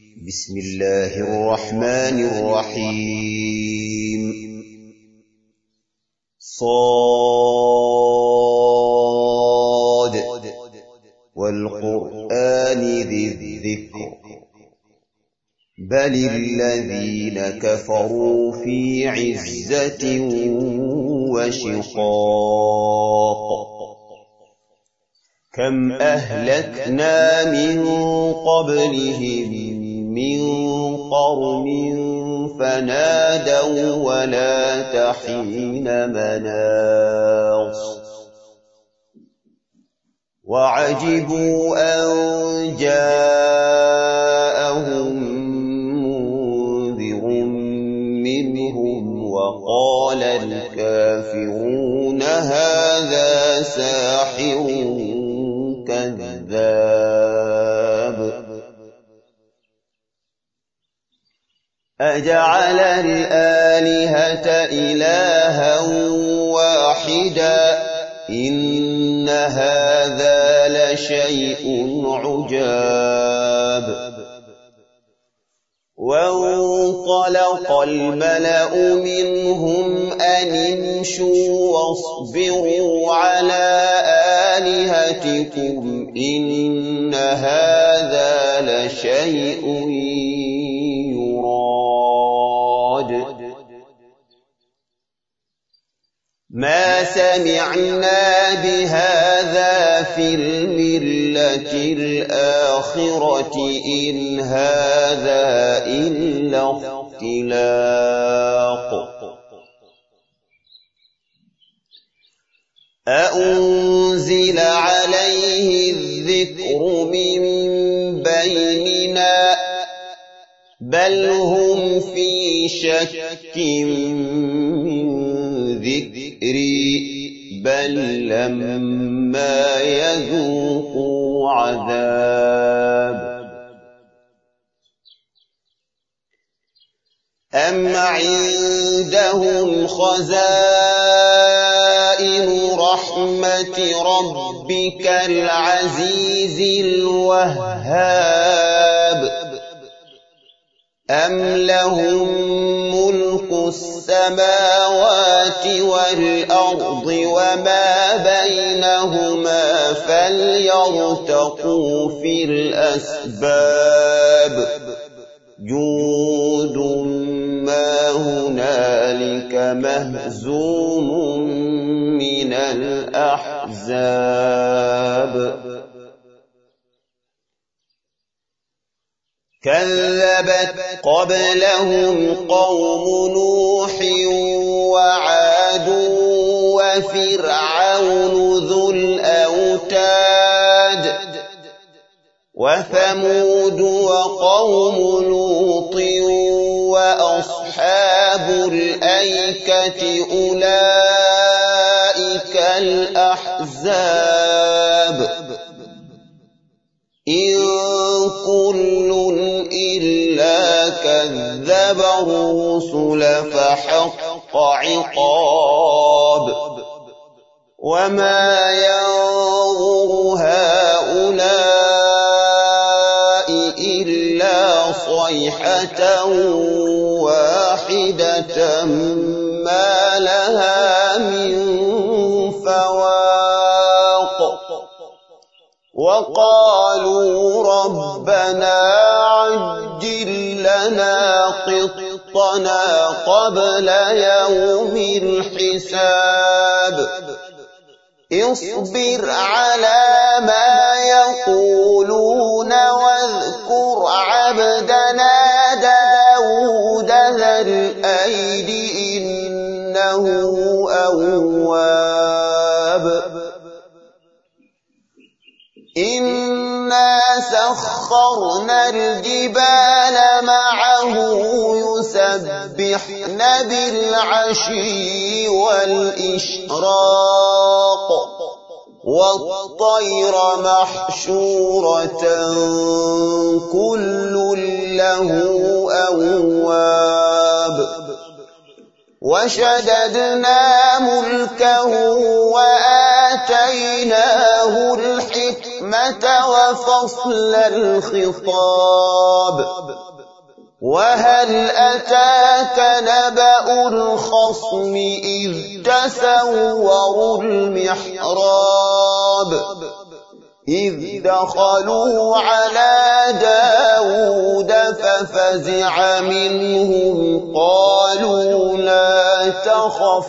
بسم الله الرحمن الرحيم صاد والقرآن ذي الذكر بل الذين كفروا في عزة وشقاق كم أهلكنا من قبلهم من قرن فنادوا ولا تحين مناص وعجبوا أن جاءهم منذر منهم وقال الكافرون هذا ساحر كذاب أجعل الآلهة إلها واحدا إن هذا لشيء عجاب وانطلق الملأ منهم أن امشوا واصبروا على آلهتكم إن هذا لشيء يراد ما سمعنا بهذا في الملة الآخرة إن هذا إلا اختلاق أأنزل عليه الذكر من بيننا بل هم في شك من ذكري بل لما يذوقوا عذاب أم عندهم خزائن رحمة ربك العزيز الوهاب أم لهم ملك السماوات والأرض وما بينهما فليرتقوا في الأسباب جود ما هنالك مهزوم من الأحزاب كذبت قبلهم قوم نوح وعاد وفرعون ذو الأوتاد وثمود وقوم لوط وأصحاب الأيكة أولئك الأحزاب إن كل إلا كذب الرسل فحق عقاب وما ينظر هؤلاء إلا صيحة واحدة ما لها من فواق وقالوا ربنا عجل لنا قطنا قبل يوم الحساب اصبر على ما يقولون واذكر عبدنا داود ذا الأيد إنه أواب إنا سخرنا الجبال معه يسبحن بالعشي والإشراق والطير محشورة كل له أواب وشددنا ملكه وآتيناه الحكمة الحكمة وفصل الخطاب وهل أتاك نبأ الخصم إذ تسوروا المحراب إذ دخلوا على داود ففزع منهم قالوا لا تخف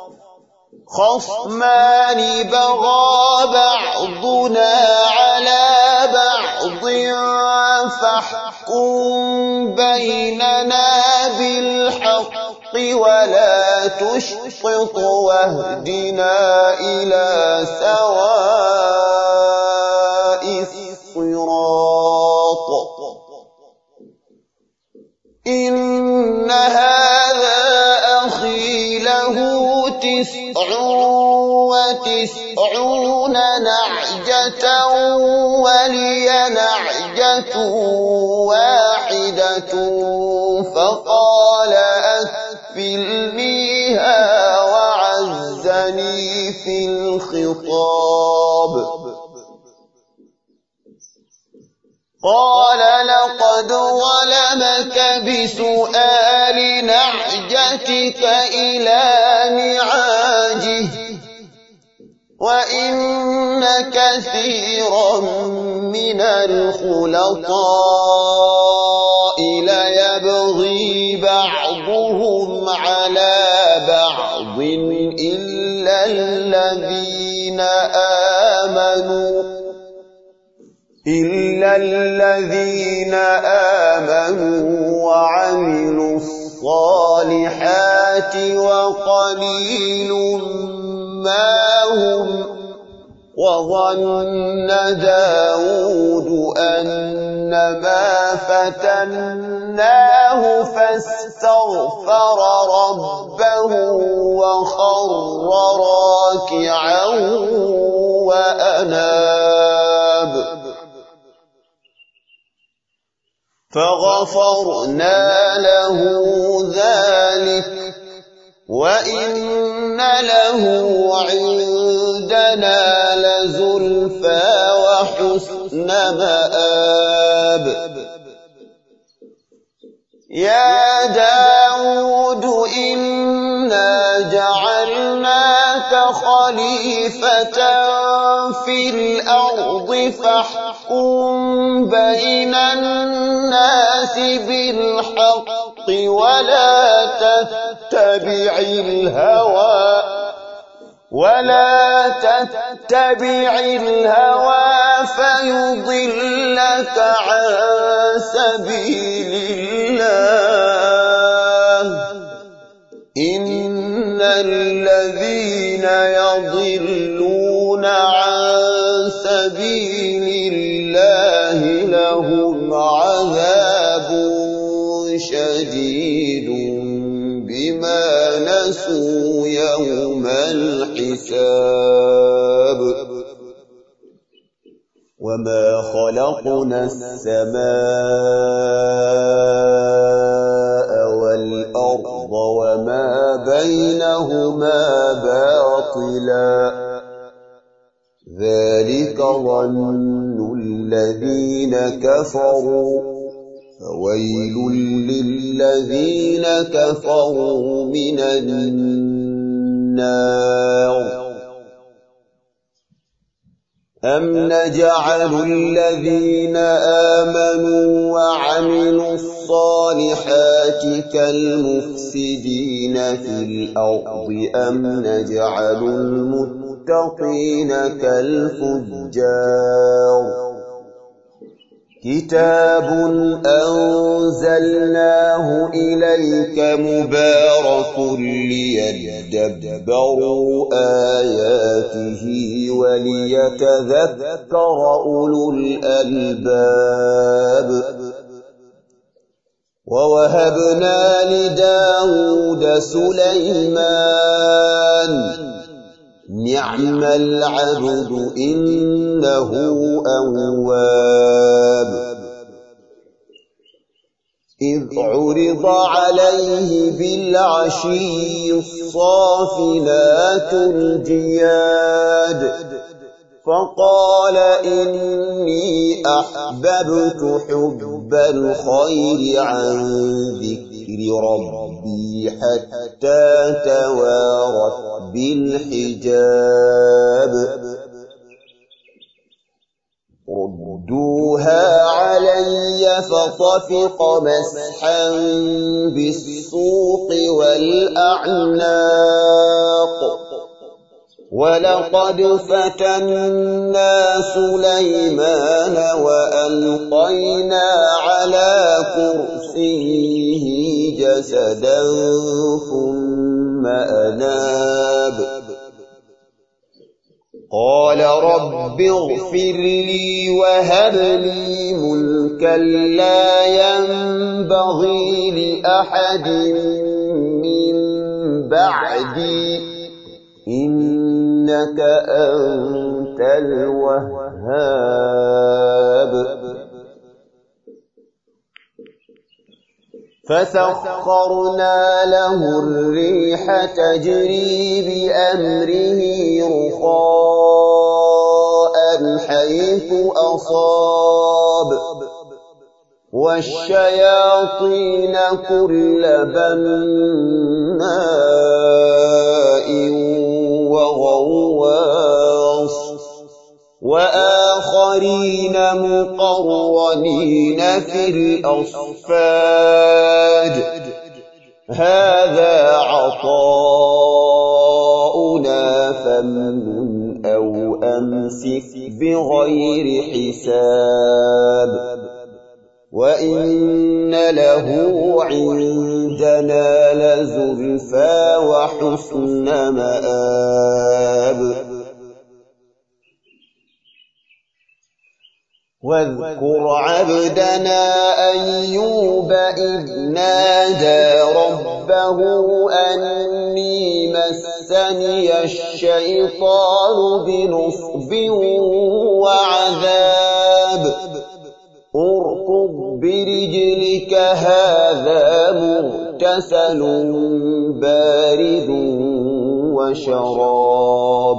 خصمان بغى بعضنا على بعض فاحكم بيننا بالحق ولا تشطط واهدنا إلى سواء الصراط إن هذا أخي له 99 نعجة ولي نعجة واحدة فقال أكفلنيها وعزني في الخطاب قال لقد ظلمك بسؤال نعجتك إلى نعاجه وإن كثيرا من الخلطاء ليبغي بعضهم على بعض إلا الذين آمنوا وعملوا الصالحات وقليل ما هم وظن داود أنما فتناه فاستغفر ربه وخر راكعا وأناب فغفرنا له ذلك وإن له عندنا لزلفى وحسن مآب يا داود إنا جعلناك خليفة في الأرض فاحكم بين الناس بالحق ولا تتبع الهوى فيضلك عن سبيل الله إن الذين يضلون عن سبيل الله لهم عذاب شديد بما نسوا يوم الحساب وما خلقنا السماء والأرض وما بينهما باطلا ذلك ظن الذين كفروا فويل للذين كفروا من النار أم نجعل الذين آمنوا وعملوا الصالحات كالمفسدين في الأرض أم نجعل المتقين كالفجار كتاب أنزلناه إليك مبارك ليدبروا آياته وليتذكر أولو الألباب ووهبنا لداود سليمان نعم العبد إنه أواب إذ عرض عليه بالعشي الصافنات الجياد فقال إني أحببت حب الخير عن ذكر ربي حتى توارت بالحجاب ردوها علي فطفق مسحا بالسوق والأعناق ولقد فتنا سليمان وألقينا على كرسيه جسدا ثم أناب قال رب اغفر لي وهب لي ملكا لا ينبغي لأحد من بعدي إنك أنت الوهاب فسخرنا له الريح تجري بأمره رخاء حيث أصاب والشياطين كل بناء وغواص وآخرين مقرنين في الأصفاد هذا عطاؤنا فامنن أو أمسك بغير حساب وإن له عندنا لزلفى وحسن مآب واذكر عبدنا أيوب إذ نادى ربه أني مسني الشيطان بنصب وعذاب اركض برجلك هذا مغتسل بارد وشراب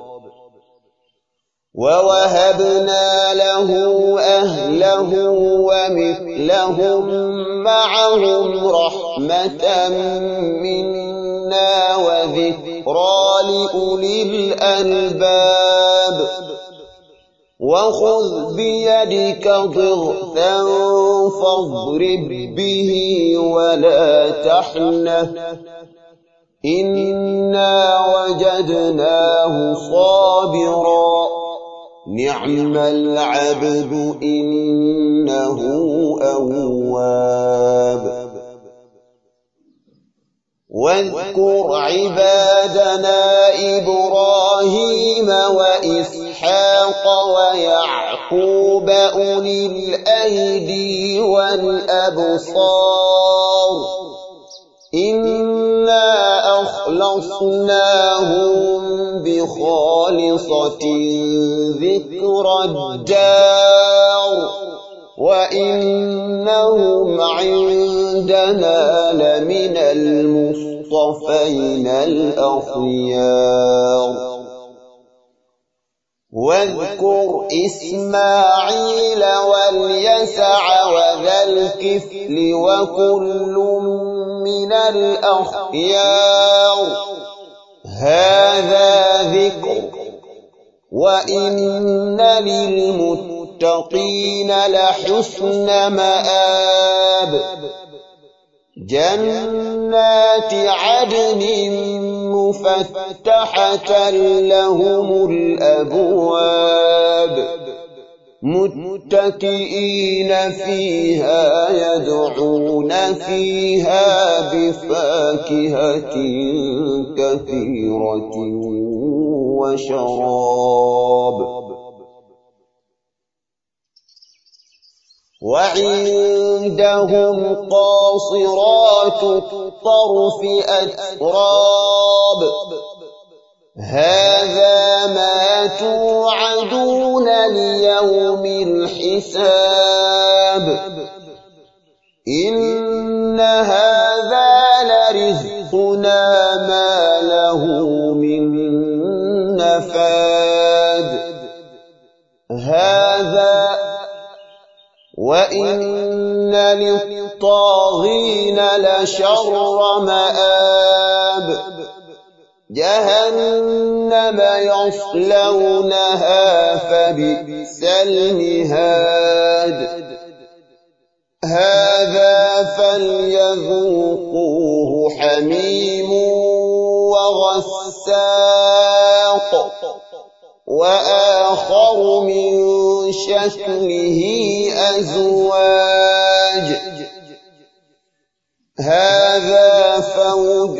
ووهبنا له أهله ومثلهم معهم رحمة منا وذكرى لأولي الألباب وخذ بيدك ضغثا فاضرب به ولا تحنث إنا وجدناه صابرا نعم العبد إنه أواب واذكر عبادنا إبراهيم وإسحاق ويعقوب أولي الأيدي والأبصار إنا أخلصناهم بخالصة ذكر الدار وإنهم عندنا لمن المصطفين الأخيار واذكر إسماعيل واليسع وذا الكفل وكل من الأخيار هذا ذكر وإن للمتقين لحسن مآب جنات عدن مفتحة لهم الأبواب متكئين فيها يدعون فيها بفاكهة كثيرة وشراب وعندهم قاصرات الطرف أتراب هذا ما توعدون ليوم الحساب إن هذا لرزقنا ما له من نفاد وإن للطاغين لشر مآب جهنم يصلونها فبئس المهاد هذا فليذوقوه حميم وغساق وآخر من شكله أزواج هذا فوج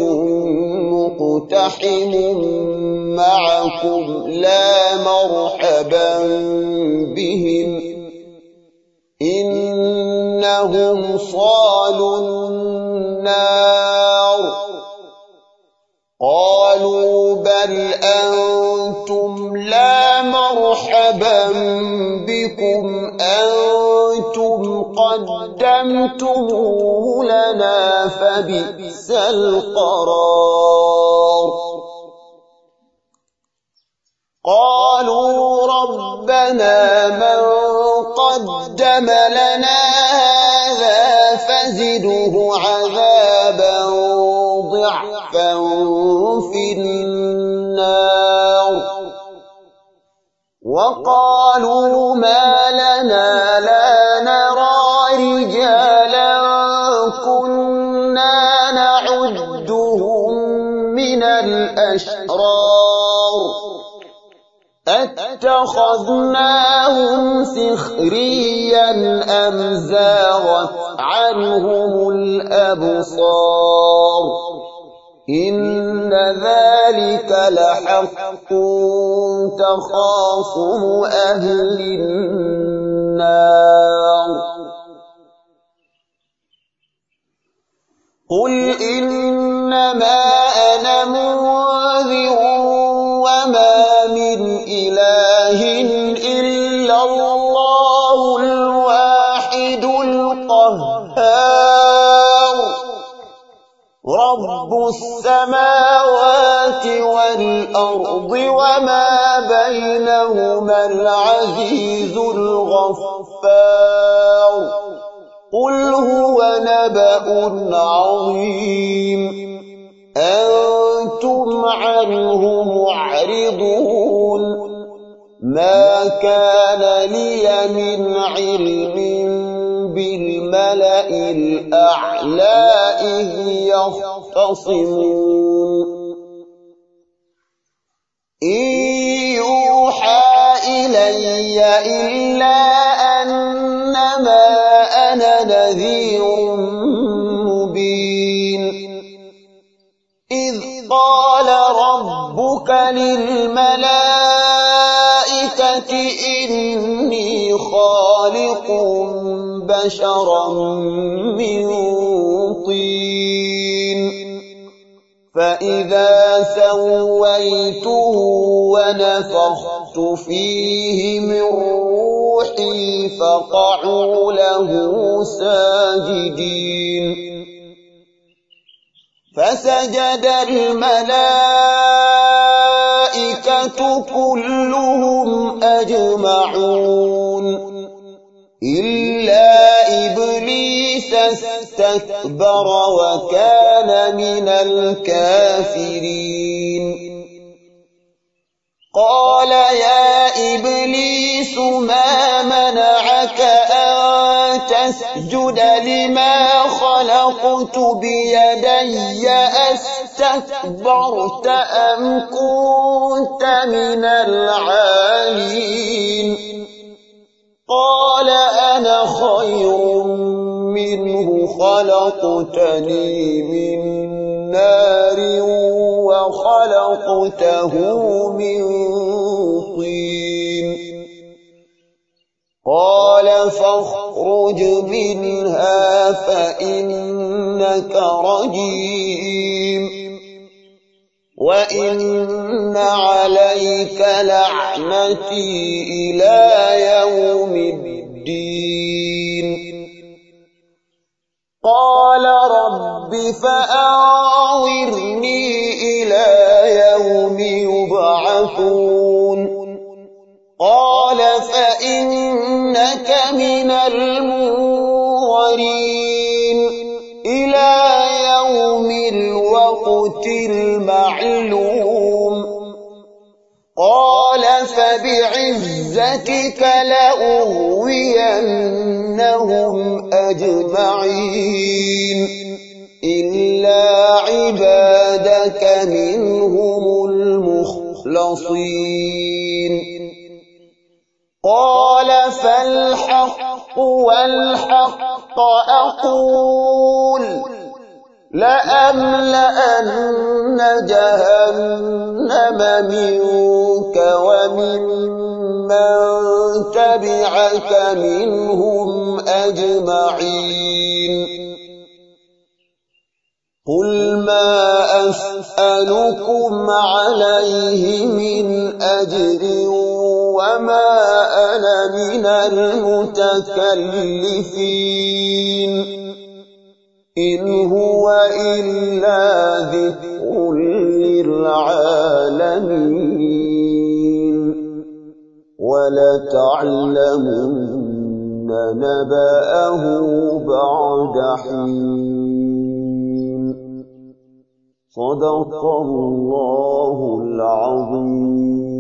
مقتحم معكم لا مرحبا بهم إنهم صالوا النار قالوا بل أنتم لا مرحبا بكم أنتم قدمتموه لنا فبئس القرار قالوا ربنا من قدم لنا هذا فزده عذابا ضعفا في النار وقالوا ما لنا لا نرى رجالا كنا نعدهم من الأشرار أتخذناهم سخريا أم زاغت عنهم الأبصار إن ذلك لحق تخاصم أهل النار قل إنما أنا منذر وما من إله إلا الله الواحد القهار رب السماوات والأرض وما بينهما العزيز الغفار قل هو نبأ عظيم أنتم عنه معرضون ما كان لي من علم بالملأ الأعلى إذ يختصمون إن يوحى إلي إلا أنما أنا نذير مبين إذ قال ربك للملائكة إني خالق بشرا من طين فإذا سويته ونفخت فيه من روحي فقعوا له ساجدين فسجد الملائكة كلهم أجمعون إلا إبليس استكبر وكان من الكافرين قال يا إبليس ما منعك أن تسجد لما خلقت بيدي أستكبرت أم كنت من العالين قال أنا خير منه خلقتني من نار وخلقته من طين قال فاخرج منها فإنك رجيم وإن عليك لعنتي إلى يوم الدين قال رب فأنظرني إلى يوم يبعثون قال فإنك من المنظرين إلى يوم الوقت المعلوم قال فبعزتك لأغوينهم أجمعين إلا عبادك منهم المخلصين قال فالحق والحق أقول لأملأن جهنم منك وممن تبعك منهم أجمعين قل ما أسألكم عليه من أجر وما أنا من المتكلفين إن هو إلا ذكر للعالمين ولتعلمن نبأه بعد حين صدق الله العظيم.